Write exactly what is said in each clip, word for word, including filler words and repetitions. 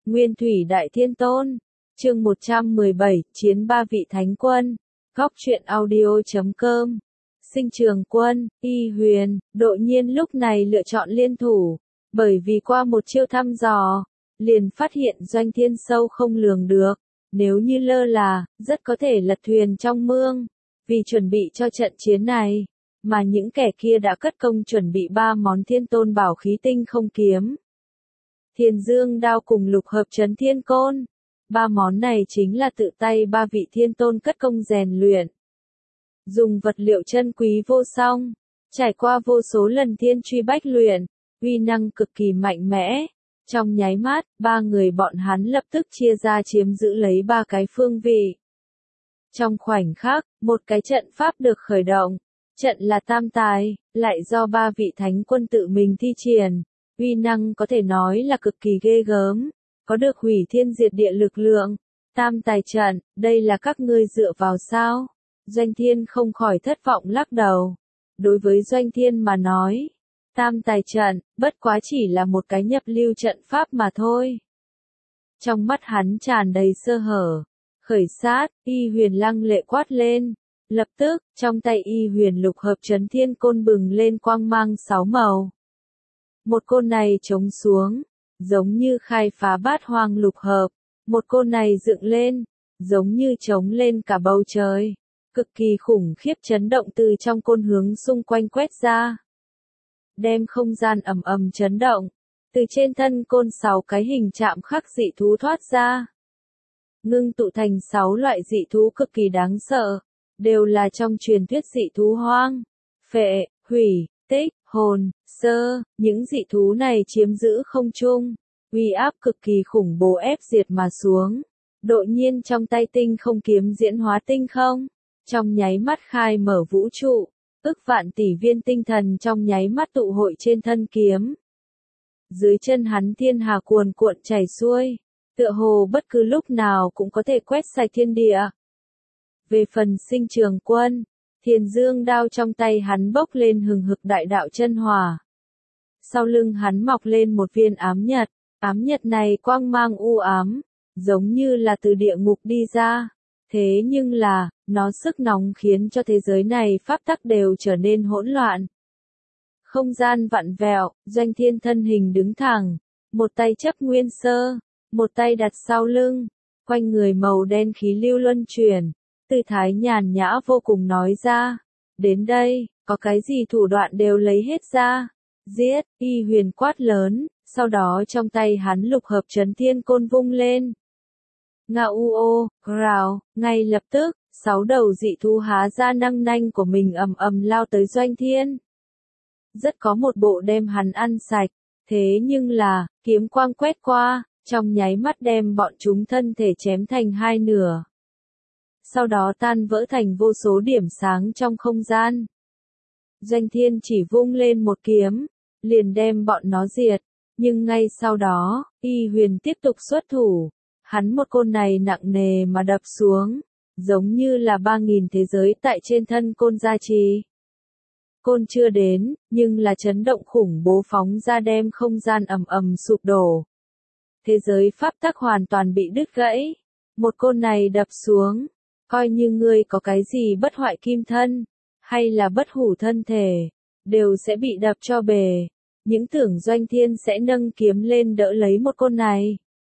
Nguyên Thủy Đại Thiên Tôn. Chương một trăm mười bảy, Chiến ba vị Thánh Quân. Góc truyện audio chấm com. Sinh Trường Quân, Y Huyền, Đỗ Nhiên lúc này lựa chọn liên thủ, bởi vì qua một chiêu thăm dò, liền phát hiện Doanh Thiên sâu không lường được, nếu như lơ là, rất có thể lật thuyền trong mương. Vì chuẩn bị cho trận chiến này, mà những kẻ kia đã cất công chuẩn bị ba món Thiên Tôn bảo khí tinh không kiếm, Thiên Dương đao cùng lục hợp chấn thiên côn. Ba món này chính là tự tay ba vị Thiên Tôn cất công rèn luyện. Dùng vật liệu chân quý vô song, trải qua vô số lần thiên truy bách luyện, uy năng cực kỳ mạnh mẽ. Trong nháy mắt, ba người bọn hắn lập tức chia ra chiếm giữ lấy ba cái phương vị. Trong khoảnh khắc, một cái trận pháp được khởi động. Trận là tam tài, lại do ba vị thánh quân tự mình thi triển. Uy năng có thể nói là cực kỳ ghê gớm, có được hủy thiên diệt địa lực lượng. Tam tài trận, đây là các ngươi dựa vào sao? Doanh Thiên không khỏi thất vọng lắc đầu. Đối với Doanh Thiên mà nói, tam tài trận, bất quá chỉ là một cái nhập lưu trận pháp mà thôi. Trong mắt hắn tràn đầy sơ hở. Khởi sát, Y Huyền lăng lệ quát lên. Lập tức, trong tay Y Huyền lục hợp chấn thiên côn bừng lên quang mang sáu màu. Một côn này chống xuống, giống như khai phá bát hoang lục hợp. Một côn này dựng lên, giống như chống lên cả bầu trời. Cực kỳ khủng khiếp chấn động từ trong côn hướng xung quanh quét ra. Đem không gian ầm ầm chấn động. Từ trên thân côn sáu cái hình chạm khắc dị thú thoát ra. Ngưng tụ thành sáu loại dị thú cực kỳ đáng sợ. Đều là trong truyền thuyết dị thú hoang, phệ, hủy, tích, hồn, sơ. Những dị thú này chiếm giữ không trung. Uy áp cực kỳ khủng bố ép diệt mà xuống. Đột nhiên trong tay tinh không kiếm diễn hóa tinh không. Trong nháy mắt khai mở vũ trụ. Ức vạn tỷ viên tinh thần trong nháy mắt tụ hội trên thân kiếm. Dưới chân hắn thiên hà cuồn cuộn chảy xuôi. Tựa hồ bất cứ lúc nào cũng có thể quét sạch thiên địa. Về phần Sinh Trường Quân, Thiên Dương đao trong tay hắn bốc lên hừng hực đại đạo chân hỏa. Sau lưng hắn mọc lên một viên ám nhật, ám nhật này quang mang u ám, giống như là từ địa ngục đi ra. Thế nhưng là, nó sức nóng khiến cho thế giới này pháp tắc đều trở nên hỗn loạn. Không gian vặn vẹo, Doanh Thiên thân hình đứng thẳng, một tay chấp nguyên sơ, một tay đặt sau lưng, quanh người màu đen khí lưu luân chuyển. Tư thái nhàn nhã vô cùng nói ra. Đến đây, có cái gì thủ đoạn đều lấy hết ra. Giết, Y Huyền quát lớn, sau đó trong tay hắn lục hợp chấn thiên côn vung lên. Ngao u ô, rào, ngay lập tức, sáu đầu dị thú há ra năng nanh của mình ầm ầm lao tới Doanh Thiên. Rất có một bộ đem hắn ăn sạch, thế nhưng là, kiếm quang quét qua, trong nháy mắt đem bọn chúng thân thể chém thành hai nửa. Sau đó tan vỡ thành vô số điểm sáng trong không gian. Doanh Thiên chỉ vung lên một kiếm, liền đem bọn nó diệt, nhưng ngay sau đó, Y Huyền tiếp tục xuất thủ, hắn một côn này nặng nề mà đập xuống, giống như là ba nghìn thế giới tại trên thân côn gia trì. Côn chưa đến, nhưng là chấn động khủng bố phóng ra đem không gian ầm ầm sụp đổ. Thế giới pháp tắc hoàn toàn bị đứt gãy, một côn này đập xuống. Coi như ngươi có cái gì bất hoại kim thân, hay là bất hủ thân thể, đều sẽ bị đập cho bề. Những tưởng Doanh Thiên sẽ nâng kiếm lên đỡ lấy một côn này.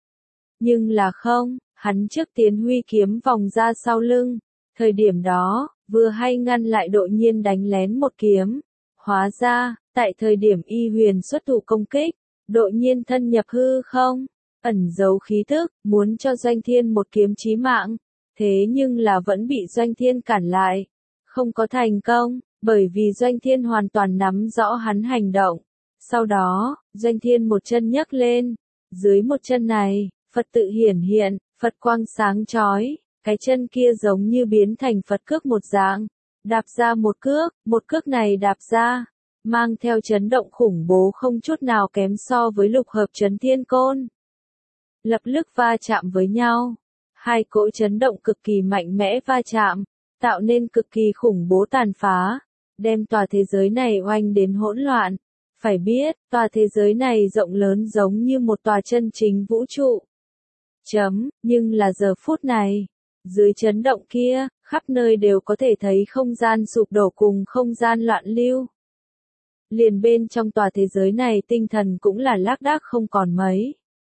Nhưng là không, hắn trước tiến huy kiếm vòng ra sau lưng. Thời điểm đó, vừa hay ngăn lại Đỗ Nhiên đánh lén một kiếm. Hóa ra, tại thời điểm Y Huyền xuất thủ công kích, Đỗ Nhiên thân nhập hư không, ẩn giấu khí tức, muốn cho Doanh Thiên một kiếm chí mạng. Thế nhưng là vẫn bị Doanh Thiên cản lại. Không có thành công, bởi vì Doanh Thiên hoàn toàn nắm rõ hắn hành động. Sau đó, Doanh Thiên một chân nhấc lên. Dưới một chân này, Phật tự hiển hiện, Phật quang sáng chói. Cái chân kia giống như biến thành Phật cước một dạng. Đạp ra một cước, một cước này đạp ra. Mang theo chấn động khủng bố không chút nào kém so với lục hợp chấn thiên côn. Lập tức va chạm với nhau. Hai cỗ chấn động cực kỳ mạnh mẽ va chạm, tạo nên cực kỳ khủng bố tàn phá, đem tòa thế giới này oanh đến hỗn loạn. Phải biết, tòa thế giới này rộng lớn giống như một tòa chân chính vũ trụ, Chấm, nhưng là giờ phút này, dưới chấn động kia, khắp nơi đều có thể thấy không gian sụp đổ cùng không gian loạn lưu. Liền bên trong tòa thế giới này tinh thần cũng là lác đác không còn mấy.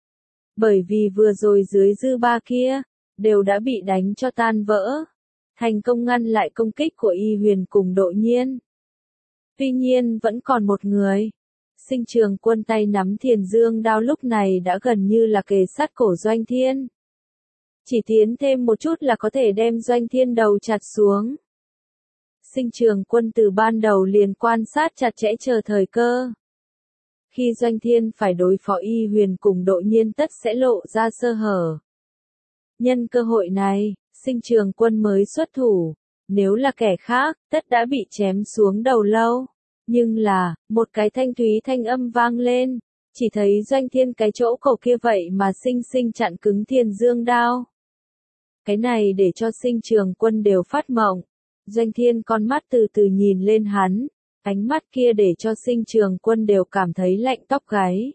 Bởi vì vừa rồi dưới dư ba kia, đều đã bị đánh cho tan vỡ. Thành công ngăn lại công kích của Y Huyền cùng Độ Nhiên. Tuy nhiên vẫn còn một người. Sinh Trường Quân tay nắm Thiền Dương đao lúc này đã gần như là kề sát cổ Doanh Thiên. Chỉ tiến thêm một chút là có thể đem Doanh Thiên đầu chặt xuống. Sinh Trường Quân từ ban đầu liền quan sát chặt chẽ chờ thời cơ. Khi Doanh Thiên phải đối phó Y Huyền cùng Độ Nhiên tất sẽ lộ ra sơ hở. Nhân cơ hội này, Sinh Trường Quân mới xuất thủ. Nếu là kẻ khác, tất đã bị chém xuống đầu lâu. Nhưng là, một cái thanh thúy thanh âm vang lên. Chỉ thấy Doanh Thiên cái chỗ cổ kia vậy mà sinh sinh chặn cứng Thiền Dương đao. Cái này để cho Sinh Trường Quân đều phát mộng. Doanh Thiên con mắt từ từ nhìn lên hắn. Ánh mắt kia để cho Sinh Trường Quân đều cảm thấy lạnh tóc gáy.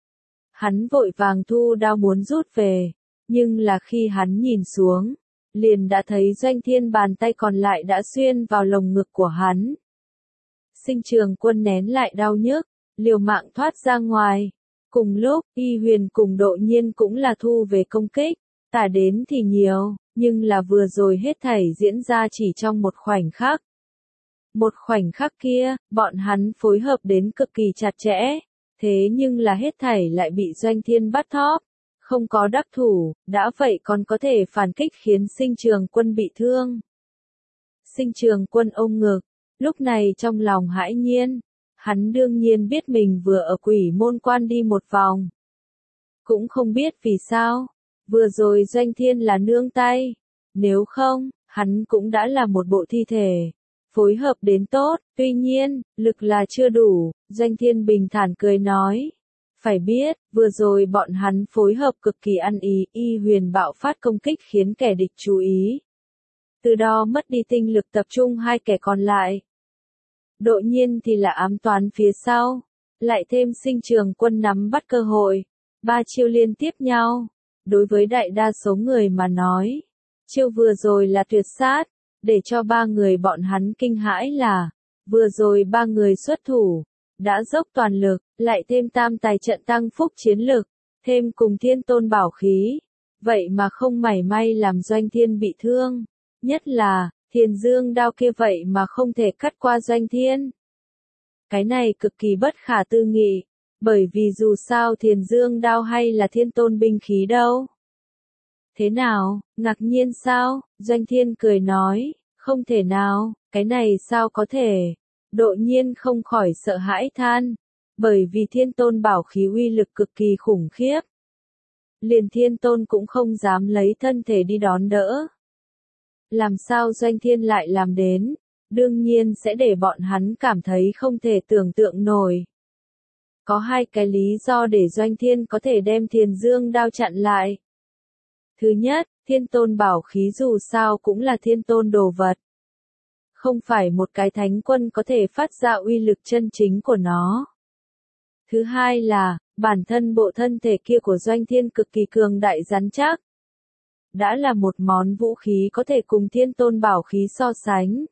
Hắn vội vàng thu đao muốn rút về. Nhưng là khi hắn nhìn xuống, liền đã thấy Doanh Thiên bàn tay còn lại đã xuyên vào lồng ngực của hắn. Sinh Trường Quân nén lại đau nhức, liều mạng thoát ra ngoài. Cùng lúc, Y Huyền cùng Độ Nhiên cũng là thu về công kích. Tả đến thì nhiều, nhưng là vừa rồi hết thảy diễn ra chỉ trong một khoảnh khắc. Một khoảnh khắc kia, bọn hắn phối hợp đến cực kỳ chặt chẽ. Thế nhưng là hết thảy lại bị Doanh Thiên bắt thóp. Không có đắc thủ, đã vậy còn có thể phản kích khiến Sinh Trường Quân bị thương. Sinh Trường Quân ôm ngực, lúc này trong lòng hãi nhiên. Hắn đương nhiên biết mình vừa ở Quỷ Môn Quan đi một vòng. Cũng không biết vì sao, vừa rồi Doanh Thiên là nương tay. Nếu không, hắn cũng đã là một bộ thi thể. Phối hợp đến tốt, tuy nhiên, lực là chưa đủ, Doanh Thiên bình thản cười nói. Phải biết, vừa rồi bọn hắn phối hợp cực kỳ ăn ý, Y Huyền bạo phát công kích khiến kẻ địch chú ý. Từ đó mất đi tinh lực tập trung hai kẻ còn lại. Độ Nhiên thì là ám toán phía sau, lại thêm Sinh Trường Quân nắm bắt cơ hội. Ba chiêu liên tiếp nhau, đối với đại đa số người mà nói. Chiêu vừa rồi là tuyệt sát, để cho ba người bọn hắn kinh hãi là, vừa rồi ba người xuất thủ. Đã dốc toàn lực, lại thêm tam tài trận tăng phúc chiến lực, thêm cùng Thiên Tôn bảo khí. Vậy mà không mảy may làm Doanh Thiên bị thương. Nhất là, Thiền Dương đao kia vậy mà không thể cắt qua Doanh Thiên. Cái này cực kỳ bất khả tư nghị, bởi vì dù sao Thiền Dương đao hay là Thiên Tôn binh khí đâu. Thế nào, ngạc nhiên sao? Doanh Thiên cười nói, không thể nào, cái này sao có thể? Độ Nhiên không khỏi sợ hãi than, bởi vì Thiên Tôn bảo khí uy lực cực kỳ khủng khiếp. Liền Thiên Tôn cũng không dám lấy thân thể đi đón đỡ. Làm sao Doanh Thiên lại làm đến, đương nhiên sẽ để bọn hắn cảm thấy không thể tưởng tượng nổi. Có hai cái lý do để Doanh Thiên có thể đem Thiền Dương đao chặn lại. Thứ nhất, Thiên Tôn bảo khí dù sao cũng là Thiên Tôn đồ vật. Không phải một cái thánh quân có thể phát ra uy lực chân chính của nó. Thứ hai là, bản thân bộ thân thể kia của Doanh Thiên cực kỳ cường đại rắn chắc. Đã là một món vũ khí có thể cùng Thiên Tôn bảo khí so sánh.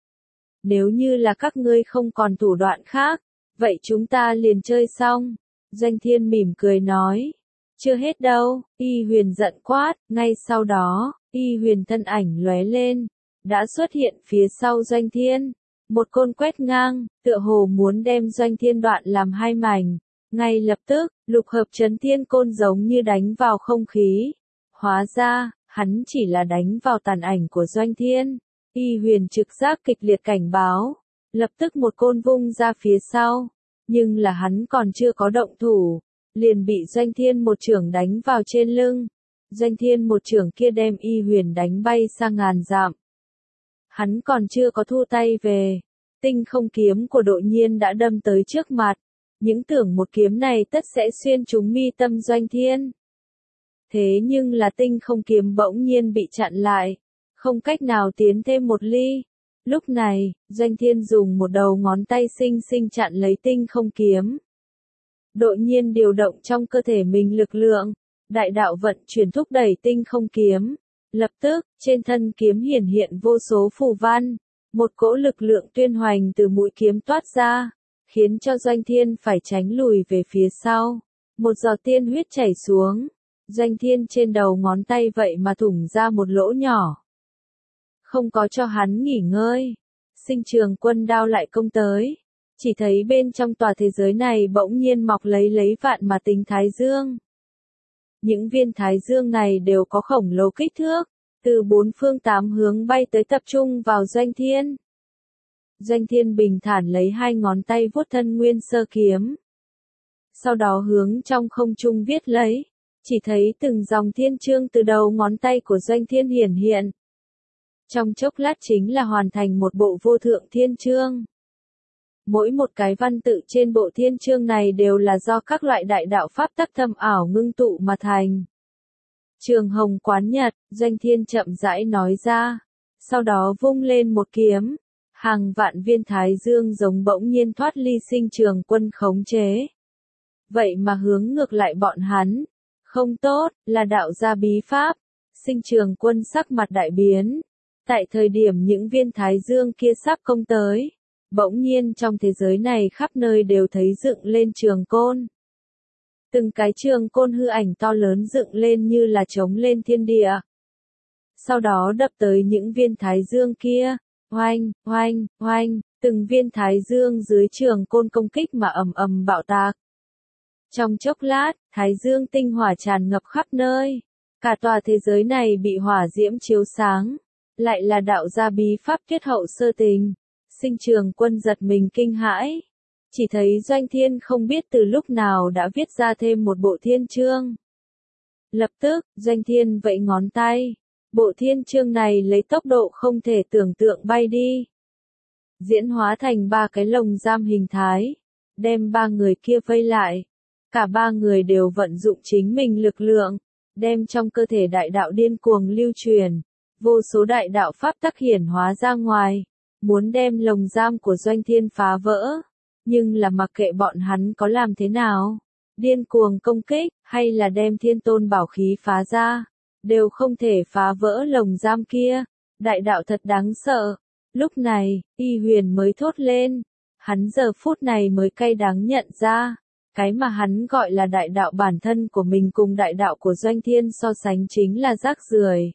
Nếu như là các ngươi không còn thủ đoạn khác, vậy chúng ta liền chơi xong. Doanh Thiên mỉm cười nói. Chưa hết đâu, Y Huyền giận quát, ngay sau đó, Y Huyền thân ảnh lóe lên. Đã xuất hiện phía sau Doanh Thiên, một côn quét ngang, tựa hồ muốn đem Doanh Thiên đoạn làm hai mảnh. Ngay lập tức, lục hợp chấn thiên côn giống như đánh vào không khí. Hóa ra, hắn chỉ là đánh vào tàn ảnh của Doanh Thiên. Y Huyền trực giác kịch liệt cảnh báo, lập tức một côn vung ra phía sau. Nhưng là hắn còn chưa có động thủ, liền bị Doanh Thiên một chưởng đánh vào trên lưng. Doanh Thiên một chưởng kia đem Y Huyền đánh bay sang ngàn dặm. Hắn còn chưa có thu tay về, tinh không kiếm của Độ Nhiên đã đâm tới trước mặt. Những tưởng một kiếm này tất sẽ xuyên trúng mi tâm Doanh Thiên. Thế nhưng là tinh không kiếm bỗng nhiên bị chặn lại, không cách nào tiến thêm một ly. Lúc này, Doanh Thiên dùng một đầu ngón tay xinh xinh chặn lấy tinh không kiếm. Độ Nhiên điều động trong cơ thể mình lực lượng, đại đạo vận chuyển thúc đẩy tinh không kiếm. Lập tức, trên thân kiếm hiển hiện vô số phù văn, một cỗ lực lượng tuyên hoành từ mũi kiếm toát ra, khiến cho Doanh Thiên phải tránh lùi về phía sau. Một giọt tiên huyết chảy xuống, Doanh Thiên trên đầu ngón tay vậy mà thủng ra một lỗ nhỏ. Không có cho hắn nghỉ ngơi, Sinh Trường Quân đao lại công tới. Chỉ thấy bên trong tòa thế giới này bỗng nhiên mọc lấy lấy vạn mà tính thái dương. Những viên thái dương này đều có khổng lồ kích thước, từ bốn phương tám hướng bay tới tập trung vào Doanh Thiên. Doanh Thiên bình thản lấy hai ngón tay vuốt thân nguyên sơ kiếm. Sau đó hướng trong không trung viết lấy, chỉ thấy từng dòng thiên chương từ đầu ngón tay của Doanh Thiên hiển hiện. Trong chốc lát chính là hoàn thành một bộ vô thượng thiên chương. Mỗi một cái văn tự trên bộ thiên chương này đều là do các loại đại đạo pháp tắc thâm ảo ngưng tụ mà thành. Trường Hồng Quán Nhật, Doanh Thiên chậm rãi nói ra, sau đó vung lên một kiếm, hàng vạn viên thái dương giống bỗng nhiên thoát ly Sinh Trường Quân khống chế. Vậy mà hướng ngược lại bọn hắn, không tốt, là đạo gia bí pháp. Sinh Trường Quân sắc mặt đại biến, tại thời điểm những viên thái dương kia sắp công tới, bỗng nhiên trong thế giới này khắp nơi đều thấy dựng lên trường côn. Từng cái trường côn hư ảnh to lớn dựng lên như là trống lên thiên địa. Sau đó đập tới những viên thái dương kia, oanh, oanh, oanh, từng viên thái dương dưới trường côn công kích mà ầm ầm bạo tạc. Trong chốc lát, thái dương tinh hỏa tràn ngập khắp nơi. Cả tòa thế giới này bị hỏa diễm chiếu sáng. Lại là đạo gia bí pháp kết hậu sơ tình. Sinh Trường Quân giật mình kinh hãi. Chỉ thấy Doanh Thiên không biết từ lúc nào đã viết ra thêm một bộ thiên chương. Lập tức, Doanh Thiên vẫy ngón tay. Bộ thiên chương này lấy tốc độ không thể tưởng tượng bay đi. Diễn hóa thành ba cái lồng giam hình thái. Đem ba người kia vây lại. Cả ba người đều vận dụng chính mình lực lượng. Đem trong cơ thể đại đạo điên cuồng lưu truyền. Vô số đại đạo pháp tắc hiển hóa ra ngoài. Muốn đem lồng giam của Doanh Thiên phá vỡ. Nhưng là mặc kệ bọn hắn có làm thế nào, điên cuồng công kích, hay là đem thiên tôn bảo khí phá ra, đều không thể phá vỡ lồng giam kia. Đại đạo thật đáng sợ. Lúc này, Y Huyền mới thốt lên. Hắn giờ phút này mới cay đắng nhận ra. Cái mà hắn gọi là đại đạo bản thân của mình cùng đại đạo của Doanh Thiên so sánh chính là rác rưởi.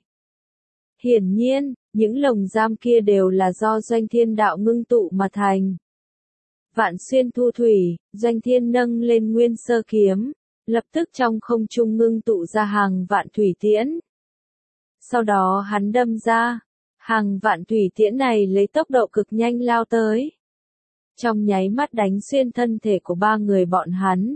Hiển nhiên, những lồng giam kia đều là do Doanh Thiên đạo ngưng tụ mà thành. Vạn xuyên thu thủy, Doanh Thiên nâng lên nguyên sơ kiếm, lập tức trong không trung ngưng tụ ra hàng vạn thủy tiễn. Sau đó hắn đâm ra, hàng vạn thủy tiễn này lấy tốc độ cực nhanh lao tới. Trong nháy mắt đánh xuyên thân thể của ba người bọn hắn.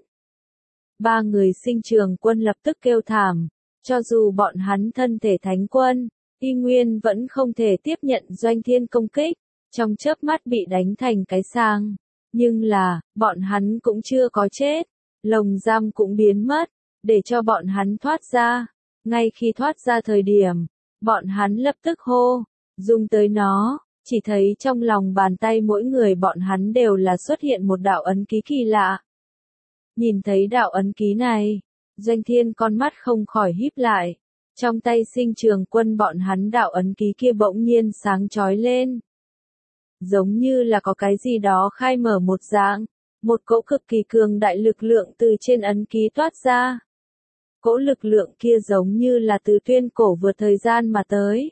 Ba người Sinh Trường Quân lập tức kêu thảm, cho dù bọn hắn thân thể thánh quân, y nguyên vẫn không thể tiếp nhận Doanh Thiên công kích, trong chớp mắt bị đánh thành cái sang. Nhưng là, bọn hắn cũng chưa có chết, lồng giam cũng biến mất, để cho bọn hắn thoát ra. Ngay khi thoát ra thời điểm, bọn hắn lập tức hô, dùng tới nó, chỉ thấy trong lòng bàn tay mỗi người bọn hắn đều là xuất hiện một đạo ấn ký kỳ lạ. Nhìn thấy đạo ấn ký này, Doanh Thiên con mắt không khỏi híp lại, trong tay Sinh Trường Quân bọn hắn đạo ấn ký kia bỗng nhiên sáng chói lên. Giống như là có cái gì đó khai mở một dạng, một cỗ cực kỳ cường đại lực lượng từ trên ấn ký toát ra. Cỗ lực lượng kia giống như là từ tuyên cổ vượt thời gian mà tới.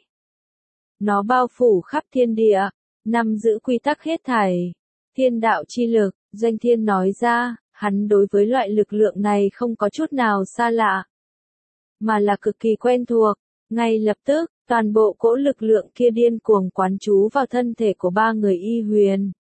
Nó bao phủ khắp thiên địa, nắm giữ quy tắc hết thảy. Thiên đạo chi lực, Doanh Thiên nói ra, hắn đối với loại lực lượng này không có chút nào xa lạ, mà là cực kỳ quen thuộc. Ngay lập tức, toàn bộ cỗ lực lượng kia điên cuồng quán trú vào thân thể của ba người Y Huyền.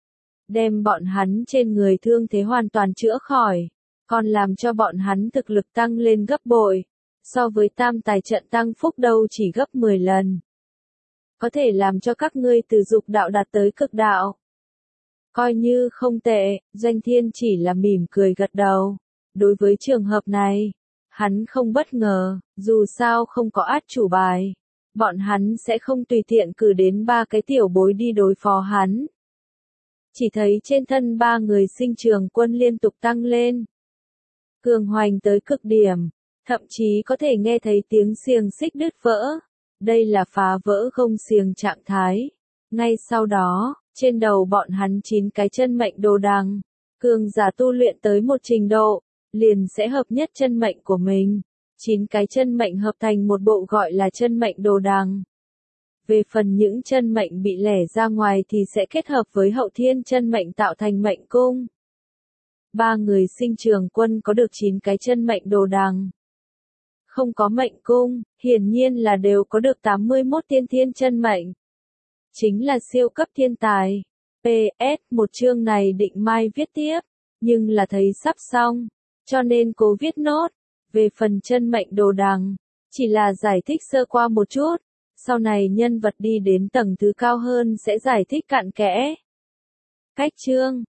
Đem bọn hắn trên người thương thế hoàn toàn chữa khỏi, còn làm cho bọn hắn thực lực tăng lên gấp bội, so với tam tài trận tăng phúc đâu chỉ gấp mười lần. Có thể làm cho các ngươi từ dục đạo đạt tới cực đạo. Coi như không tệ, Doanh Thiên chỉ là mỉm cười gật đầu. Đối với trường hợp này, hắn không bất ngờ, dù sao không có át chủ bài. Bọn hắn sẽ không tùy tiện cử đến ba cái tiểu bối đi đối phó hắn. Chỉ thấy trên thân ba người Sinh Trường Quân liên tục tăng lên. Cường hoành tới cực điểm, Thậm chí có thể nghe thấy tiếng xiềng xích đứt vỡ. Đây là phá vỡ gông xiềng trạng thái. Ngay sau đó, trên đầu bọn hắn chín cái chân mệnh đồ đằng. Cường giả tu luyện tới một trình độ, liền sẽ hợp nhất chân mệnh của mình. Chín cái chân mệnh hợp thành một bộ gọi là chân mệnh đồ đằng. Về phần những chân mệnh bị lẻ ra ngoài thì sẽ kết hợp với hậu thiên chân mệnh tạo thành mệnh cung. Ba người Sinh Trường Quân có được chín cái chân mệnh đồ đằng. Không có mệnh cung, hiển nhiên là đều có được tám mươi mốt tiên thiên chân mệnh. Chính là siêu cấp thiên tài. pê ét một chương này định mai viết tiếp, nhưng là thấy sắp xong, cho nên cố viết nốt. Về phần chân mệnh đồ đằng, chỉ là giải thích sơ qua một chút, sau này nhân vật đi đến tầng thứ cao hơn sẽ giải thích cặn kẽ. Cách chương